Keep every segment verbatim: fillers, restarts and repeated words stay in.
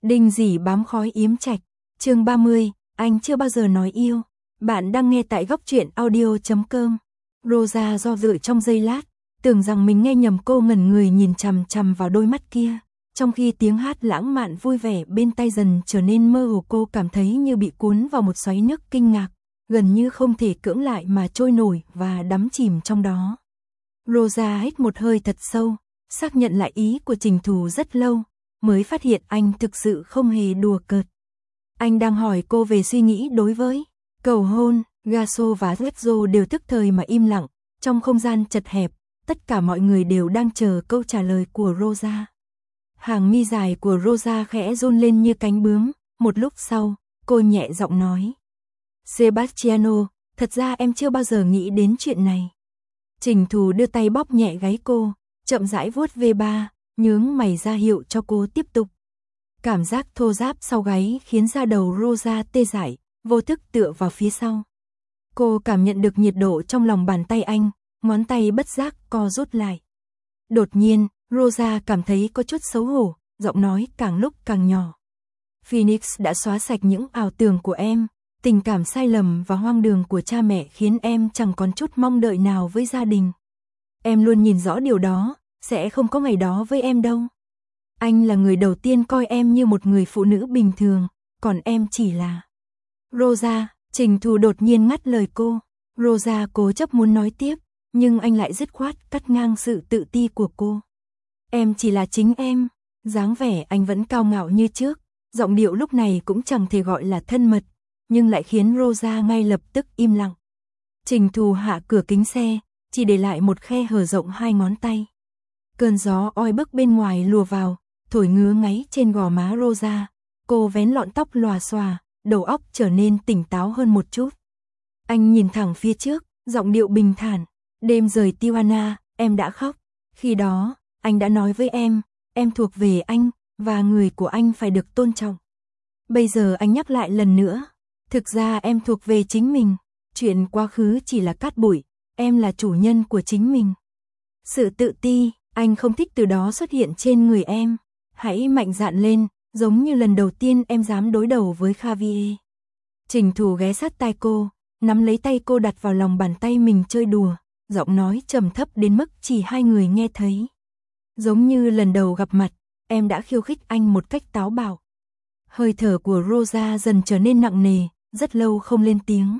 Đinh dỉ bám khói yếm trạch, chương ba mươi, anh chưa bao giờ nói yêu. Bạn đang nghe tại góc truyện audio chấm com. Rosa do dự trong giây lát, tưởng rằng mình nghe nhầm, cô ngẩn người nhìn chằm chằm vào đôi mắt kia. Trong khi tiếng hát lãng mạn vui vẻ bên tai dần trở nên mơ hồ, cô cảm thấy như bị cuốn vào một xoáy nước kinh ngạc, gần như không thể cưỡng lại mà trôi nổi và đắm chìm trong đó. Rosa hít một hơi thật sâu, xác nhận lại ý của Trình Thù rất lâu, mới phát hiện anh thực sự không hề đùa cợt. Anh đang hỏi cô về suy nghĩ đối với cầu hôn. Gaso và Rezzo đều tức thời mà im lặng, trong không gian chật hẹp, tất cả mọi người đều đang chờ câu trả lời của Rosa. Hàng mi dài của Rosa khẽ run lên như cánh bướm, một lúc sau, cô nhẹ giọng nói: Sebastiano, thật ra em chưa bao giờ nghĩ đến chuyện này. Trình Thù đưa tay bóp nhẹ gáy cô, chậm rãi vuốt ve ba, nhướng mày ra hiệu cho cô tiếp tục. Cảm giác thô ráp sau gáy khiến da đầu Rosa tê dại, vô thức tựa vào phía sau. Cô cảm nhận được nhiệt độ trong lòng bàn tay anh, ngón tay bất giác co rút lại. Đột nhiên, Rosa cảm thấy có chút xấu hổ, giọng nói càng lúc càng nhỏ. Phoenix đã xóa sạch những ảo tưởng của em, tình cảm sai lầm và hoang đường của cha mẹ khiến em chẳng còn chút mong đợi nào với gia đình. Em luôn nhìn rõ điều đó, sẽ không có ngày đó với em đâu. Anh là người đầu tiên coi em như một người phụ nữ bình thường, còn em chỉ là... Rosa, Trình Thù đột nhiên ngắt lời cô. Rosa cố chấp muốn nói tiếp, nhưng anh lại dứt khoát cắt ngang sự tự ti của cô. Em chỉ là chính em. Dáng vẻ anh vẫn cao ngạo như trước, giọng điệu lúc này cũng chẳng thể gọi là thân mật, nhưng lại khiến Rosa ngay lập tức im lặng. Trình Thù hạ cửa kính xe, chỉ để lại một khe hở rộng hai ngón tay. Cơn gió oi bức bên ngoài lùa vào, thổi ngứa ngáy trên gò má Rosa. Cô vén lọn tóc lòa xòa, đầu óc trở nên tỉnh táo hơn một chút. Anh nhìn thẳng phía trước, giọng điệu bình thản. Đêm rời Tijuana, em đã khóc. Khi đó, anh đã nói với em, em thuộc về anh, và người của anh phải được tôn trọng. Bây giờ anh nhắc lại lần nữa, thực ra em thuộc về chính mình. Chuyện quá khứ chỉ là cát bụi, em là chủ nhân của chính mình. Sự tự ti, anh không thích từ đó xuất hiện trên người em. Hãy mạnh dạn lên, giống như lần đầu tiên em dám đối đầu với Javier. Trình Thù ghé sát tai cô, nắm lấy tay cô đặt vào lòng bàn tay mình chơi đùa, giọng nói trầm thấp đến mức chỉ hai người nghe thấy. Giống như lần đầu gặp mặt, em đã khiêu khích anh một cách táo bạo. Hơi thở của Rosa dần trở nên nặng nề, rất lâu không lên tiếng.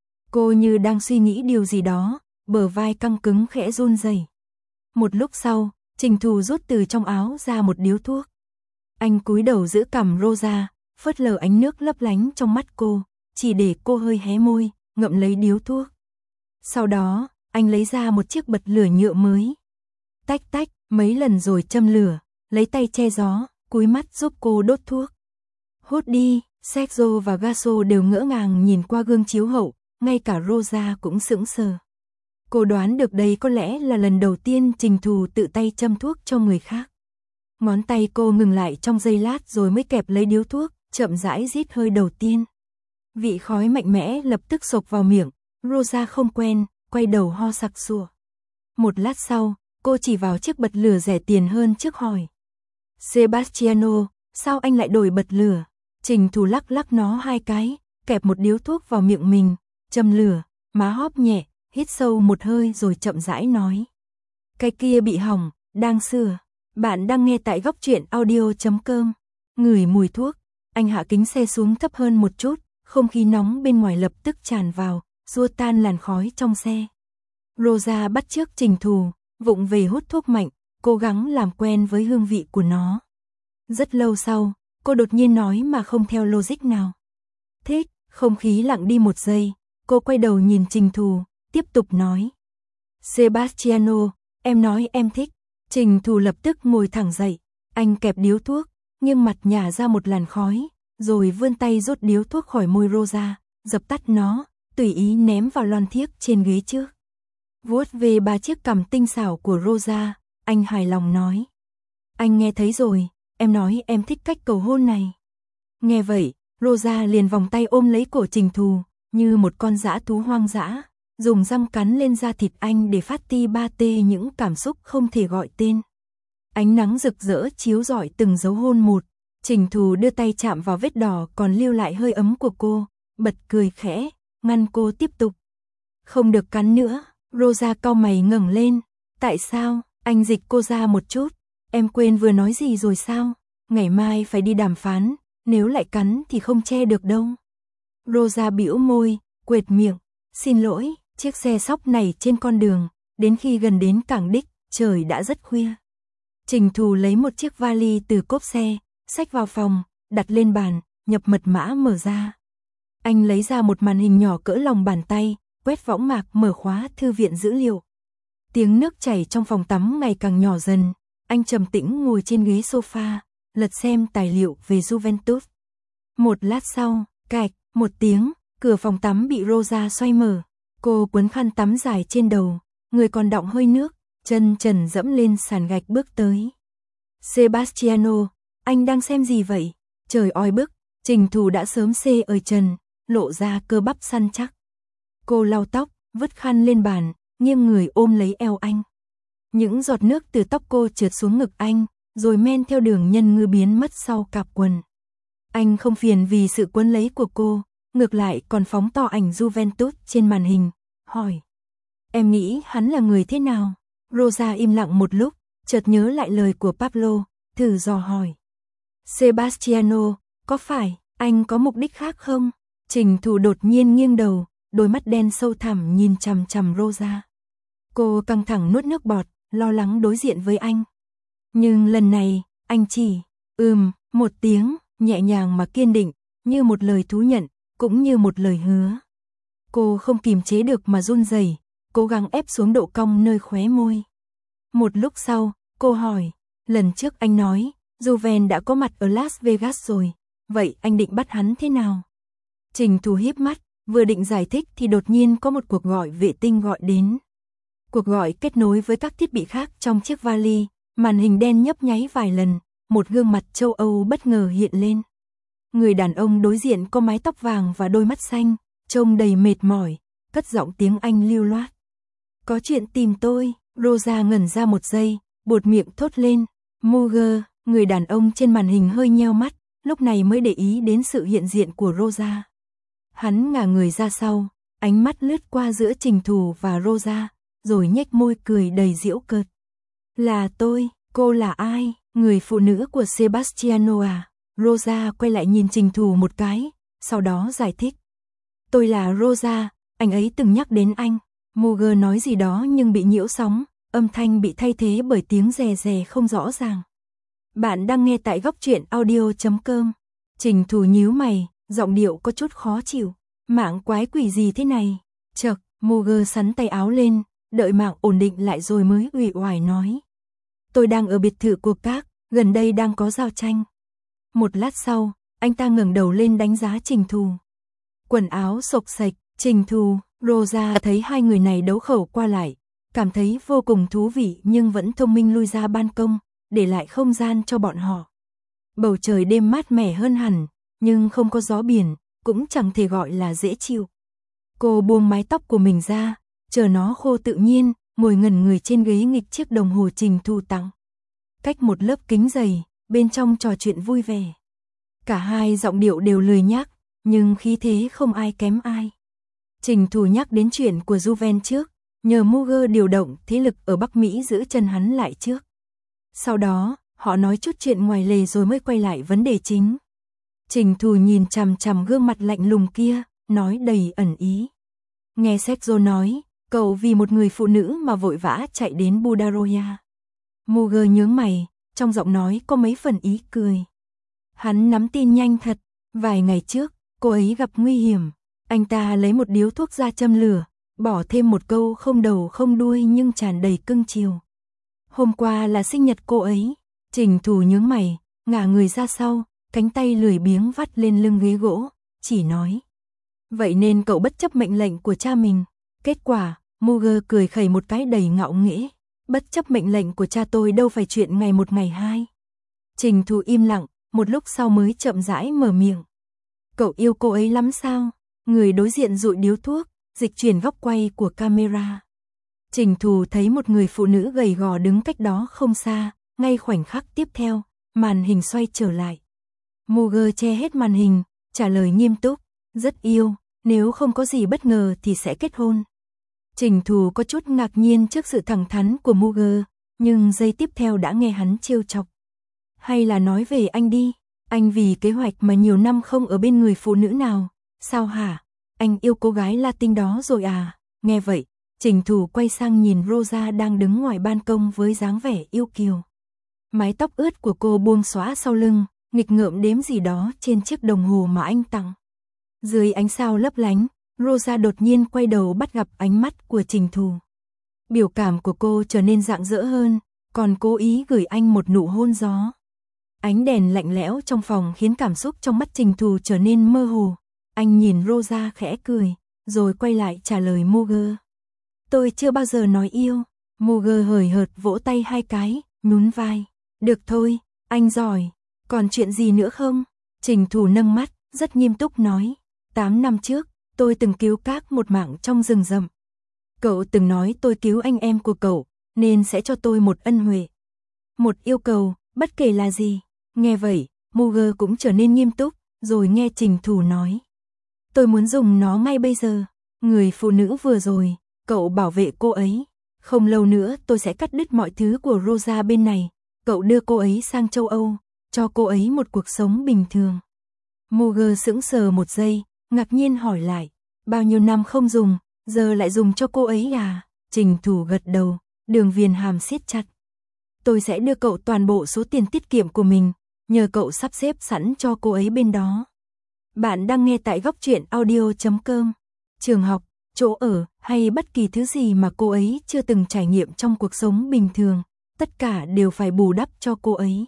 Cô như đang suy nghĩ điều gì đó, bờ vai căng cứng khẽ run rẩy. Một lúc sau, Trình Thù rút từ trong áo ra một điếu thuốc. Anh cúi đầu giữ cằm Rosa, phớt lờ ánh nước lấp lánh trong mắt cô, chỉ để cô hơi hé môi, ngậm lấy điếu thuốc. Sau đó, anh lấy ra một chiếc bật lửa nhựa mới. Tách tách, mấy lần rồi châm lửa, lấy tay che gió, cúi mắt giúp cô đốt thuốc. Hút đi, Sergio và Gaso đều ngỡ ngàng nhìn qua gương chiếu hậu, ngay cả Rosa cũng sững sờ. Cô đoán được đây có lẽ là lần đầu tiên Trình Thù tự tay châm thuốc cho người khác. Ngón tay cô ngừng lại trong giây lát rồi mới kẹp lấy điếu thuốc, chậm rãi rít hơi đầu tiên. Vị khói mạnh mẽ lập tức xộc vào miệng, Rosa không quen, quay đầu ho sặc sụa. Một lát sau, cô chỉ vào chiếc bật lửa rẻ tiền hơn trước hỏi. Sebastiano, sao anh lại đổi bật lửa? Trình Thù lắc lắc nó hai cái, kẹp một điếu thuốc vào miệng mình, châm lửa, má hóp nhẹ, hít sâu một hơi rồi chậm rãi nói. Cái kia bị hỏng, đang sửa. Bạn đang nghe tại góc truyện audio chấm com. Ngửi mùi thuốc, anh hạ kính xe xuống thấp hơn một chút, không khí nóng bên ngoài lập tức tràn vào, xua tan làn khói trong xe. Rosa bắt chước Trình Thù, vụng về hút thuốc mạnh, cố gắng làm quen với hương vị của nó. Rất lâu sau, cô đột nhiên nói mà không theo logic nào. Thích, không khí lặng đi một giây, cô quay đầu nhìn Trình Thù, tiếp tục nói. Sebastiano, em nói em thích. Trình Thù lập tức ngồi thẳng dậy, anh kẹp điếu thuốc, nghiêng mặt nhả ra một làn khói, rồi vươn tay rút điếu thuốc khỏi môi Rosa, dập tắt nó, tùy ý ném vào lon thiếc trên ghế trước. Vuốt về ba chiếc cằm tinh xảo của Rosa, anh hài lòng nói. Anh nghe thấy rồi, em nói em thích cách cầu hôn này. Nghe vậy, Rosa liền vòng tay ôm lấy cổ Trình Thù, như một con dã thú hoang dã, dùng răng cắn lên da thịt anh để phát ti ba tê những cảm xúc không thể gọi tên. Ánh nắng rực rỡ chiếu rọi từng dấu hôn một, Trình Thù đưa tay chạm vào vết đỏ còn lưu lại hơi ấm của cô, bật cười khẽ, ngăn cô tiếp tục. Không được cắn nữa. Rosa cau mày ngẩng lên. Tại sao? Anh dịch cô ra một chút. Em quên vừa nói gì rồi sao? Ngày mai phải đi đàm phán, nếu lại cắn thì không che được đâu. Rosa bĩu môi, quệt miệng. Xin lỗi, chiếc xe sóc này trên con đường, đến khi gần đến cảng đích, trời đã rất khuya. Trình Thù lấy một chiếc vali từ cốp xe, xách vào phòng, đặt lên bàn, nhập mật mã mở ra. Anh lấy ra một màn hình nhỏ cỡ lòng bàn tay, quét võng mạc mở khóa thư viện dữ liệu. Tiếng nước chảy trong phòng tắm ngày càng nhỏ dần, anh trầm tĩnh ngồi trên ghế sofa, lật xem tài liệu về Juventus. Một lát sau, cạch, một tiếng, cửa phòng tắm bị Rosa xoay mở. Cô quấn khăn tắm dài trên đầu, người còn đọng hơi nước, chân trần dẫm lên sàn gạch bước tới. Sebastiano, anh đang xem gì vậy? Trời oi bức, Trình Thù đã sớm xê ơi trần, lộ ra cơ bắp săn chắc. Cô lau tóc, vứt khăn lên bàn, nghiêng người ôm lấy eo anh. Những giọt nước từ tóc cô trượt xuống ngực anh, rồi men theo đường nhân ngư biến mất sau cạp quần. Anh không phiền vì sự quấn lấy của cô, ngược lại còn phóng to ảnh Juventus trên màn hình, hỏi. Em nghĩ hắn là người thế nào? Rosa im lặng một lúc, chợt nhớ lại lời của Pablo, thử dò hỏi. Sebastiano, có phải anh có mục đích khác không? Trình Thù đột nhiên nghiêng đầu, đôi mắt đen sâu thẳm nhìn chằm chằm Rosa. Cô căng thẳng nuốt nước bọt, lo lắng đối diện với anh. Nhưng lần này, anh chỉ, ừm, một tiếng, nhẹ nhàng mà kiên định, như một lời thú nhận, cũng như một lời hứa. Cô không kìm chế được mà run rẩy, cố gắng ép xuống độ cong nơi khóe môi. Một lúc sau, cô hỏi, lần trước anh nói, Juven đã có mặt ở Las Vegas rồi, vậy anh định bắt hắn thế nào? Trình Thù híp mắt, vừa định giải thích thì đột nhiên có một cuộc gọi vệ tinh gọi đến. Cuộc gọi kết nối với các thiết bị khác trong chiếc vali, màn hình đen nhấp nháy vài lần, một gương mặt châu Âu bất ngờ hiện lên. Người đàn ông đối diện có mái tóc vàng và đôi mắt xanh, trông đầy mệt mỏi, cất giọng tiếng Anh lưu loát. Có chuyện tìm tôi. Rosa ngẩn ra một giây, buột miệng thốt lên. Muger. Người đàn ông trên màn hình hơi nheo mắt, lúc này mới để ý đến sự hiện diện của Rosa. Hắn ngả người ra sau, ánh mắt lướt qua giữa Trình Thù và Rosa, rồi nhếch môi cười đầy giễu cợt. Là tôi. Cô là ai? Người phụ nữ của Sebastiano à? Rosa quay lại nhìn Trình Thù một cái, sau đó giải thích. Tôi là Rosa, anh ấy từng nhắc đến anh. Muger nói gì đó nhưng bị nhiễu sóng, âm thanh bị thay thế bởi tiếng rè rè không rõ ràng. Bạn đang nghe tại góc truyện audio chấm com. Trình Thù nhíu mày, giọng điệu có chút khó chịu. Mạng quái quỷ gì thế này? Chậc, Muger sắn tay áo lên, đợi mạng ổn định lại rồi mới uể oải nói. Tôi đang ở biệt thự của các, gần đây đang có giao tranh. Một lát sau, anh ta ngẩng đầu lên đánh giá Trình Thù. Quần áo xộc xệch, Trình Thù, Rosa thấy hai người này đấu khẩu qua lại, cảm thấy vô cùng thú vị nhưng vẫn thông minh lui ra ban công, để lại không gian cho bọn họ. Bầu trời đêm mát mẻ hơn hẳn, nhưng không có gió biển, cũng chẳng thể gọi là dễ chịu. Cô buông mái tóc của mình ra, chờ nó khô tự nhiên, ngồi ngẩn người trên ghế nghịch chiếc đồng hồ Trình Thù tặng. Cách một lớp kính dày, bên trong trò chuyện vui vẻ. Cả hai giọng điệu đều lười nhác, nhưng khí thế không ai kém ai. Trình Thù nhắc đến chuyện của Juven trước, nhờ Muger điều động thế lực ở Bắc Mỹ giữ chân hắn lại trước. Sau đó, họ nói chút chuyện ngoài lề rồi mới quay lại vấn đề chính. Trình Thù nhìn chằm chằm gương mặt lạnh lùng kia, nói đầy ẩn ý. Nghe Sergio nói, cậu vì một người phụ nữ mà vội vã chạy đến Budaroya. Muger nhướng mày, trong giọng nói có mấy phần ý cười. Hắn nắm tin nhanh thật, vài ngày trước, cô ấy gặp nguy hiểm. Anh ta lấy một điếu thuốc ra châm lửa, bỏ thêm một câu không đầu không đuôi nhưng tràn đầy cưng chiều. Hôm qua là sinh nhật cô ấy. Trình Thù nhướng mày, ngả người ra sau, cánh tay lười biếng vắt lên lưng ghế gỗ, chỉ nói. Vậy nên cậu bất chấp mệnh lệnh của cha mình. Kết quả, Muger cười khẩy một cái đầy ngạo nghễ. Bất chấp mệnh lệnh của cha tôi đâu phải chuyện ngày một ngày hai. Trình Thù im lặng, một lúc sau mới chậm rãi mở miệng. Cậu yêu cô ấy lắm sao? Người đối diện dụi điếu thuốc, dịch chuyển góc quay của camera. Trình Thù thấy một người phụ nữ gầy gò đứng cách đó không xa, ngay khoảnh khắc tiếp theo, màn hình xoay trở lại. Muger che hết màn hình, trả lời nghiêm túc, rất yêu, nếu không có gì bất ngờ thì sẽ kết hôn. Trình Thù có chút ngạc nhiên trước sự thẳng thắn của Muger, nhưng giây tiếp theo đã nghe hắn trêu chọc. Hay là nói về anh đi, anh vì kế hoạch mà nhiều năm không ở bên người phụ nữ nào, sao hả? Anh yêu cô gái Latin đó rồi à? Nghe vậy, Trình Thù quay sang nhìn Rosa đang đứng ngoài ban công với dáng vẻ yêu kiều. Mái tóc ướt của cô buông xõa sau lưng, nghịch ngợm đếm gì đó trên chiếc đồng hồ mà anh tặng. Dưới ánh sao lấp lánh, Rosa đột nhiên quay đầu bắt gặp ánh mắt của Trình Thù. Biểu cảm của cô trở nên rạng rỡ hơn, còn cố ý gửi anh một nụ hôn gió. Ánh đèn lạnh lẽo trong phòng khiến cảm xúc trong mắt Trình Thù trở nên mơ hồ. Anh nhìn Rosa khẽ cười, rồi quay lại trả lời Muger. Tôi chưa bao giờ nói yêu. Muger hời hợt vỗ tay hai cái, nhún vai. Được thôi, anh giỏi. Còn chuyện gì nữa không? Trình Thù nâng mắt, rất nghiêm túc nói. Tám năm trước, tôi từng cứu các một mạng trong rừng rậm. Cậu từng nói tôi cứu anh em của cậu, nên sẽ cho tôi một ân huệ. Một yêu cầu, bất kể là gì. Nghe vậy, Muger cũng trở nên nghiêm túc, rồi nghe Trình Thù nói. Tôi muốn dùng nó ngay bây giờ. Người phụ nữ vừa rồi, cậu bảo vệ cô ấy. Không lâu nữa tôi sẽ cắt đứt mọi thứ của Rosa bên này. Cậu đưa cô ấy sang châu Âu, cho cô ấy một cuộc sống bình thường. Muger sững sờ một giây, ngạc nhiên hỏi lại. Bao nhiêu năm không dùng, giờ lại dùng cho cô ấy à? Trình Thù gật đầu, đường viền hàm siết chặt. Tôi sẽ đưa cậu toàn bộ số tiền tiết kiệm của mình, nhờ cậu sắp xếp sẵn cho cô ấy bên đó. Bạn đang nghe tại góc truyện audio chấm com. Trường học, chỗ ở, hay bất kỳ thứ gì mà cô ấy chưa từng trải nghiệm trong cuộc sống bình thường, tất cả đều phải bù đắp cho cô ấy.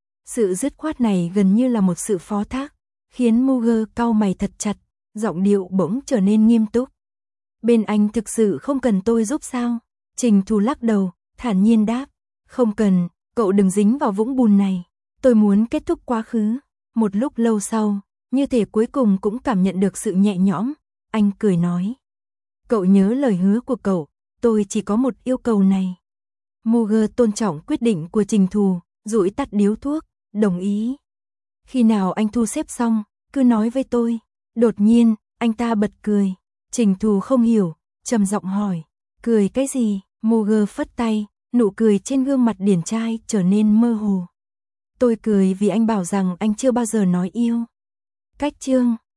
Sự dứt khoát này gần như là một sự phó thác, khiến Muger cau mày thật chặt, giọng điệu bỗng trở nên nghiêm túc. Bên anh thực sự không cần tôi giúp sao? Trình Thù lắc đầu, thản nhiên đáp. Không cần, cậu đừng dính vào vũng bùn này. Tôi muốn kết thúc quá khứ. Một lúc lâu sau, như thể cuối cùng cũng cảm nhận được sự nhẹ nhõm, anh cười nói. Cậu nhớ lời hứa của cậu, tôi chỉ có một yêu cầu này. Muger tôn trọng quyết định của Trình Thù, dụi tắt điếu thuốc, đồng ý. Khi nào anh thu xếp xong, cứ nói với tôi. Đột nhiên, anh ta bật cười. Trình Thù không hiểu, trầm giọng hỏi. Cười cái gì? Muger phất tay, nụ cười trên gương mặt điển trai trở nên mơ hồ. Tôi cười vì anh bảo rằng anh chưa bao giờ nói yêu. Cách chương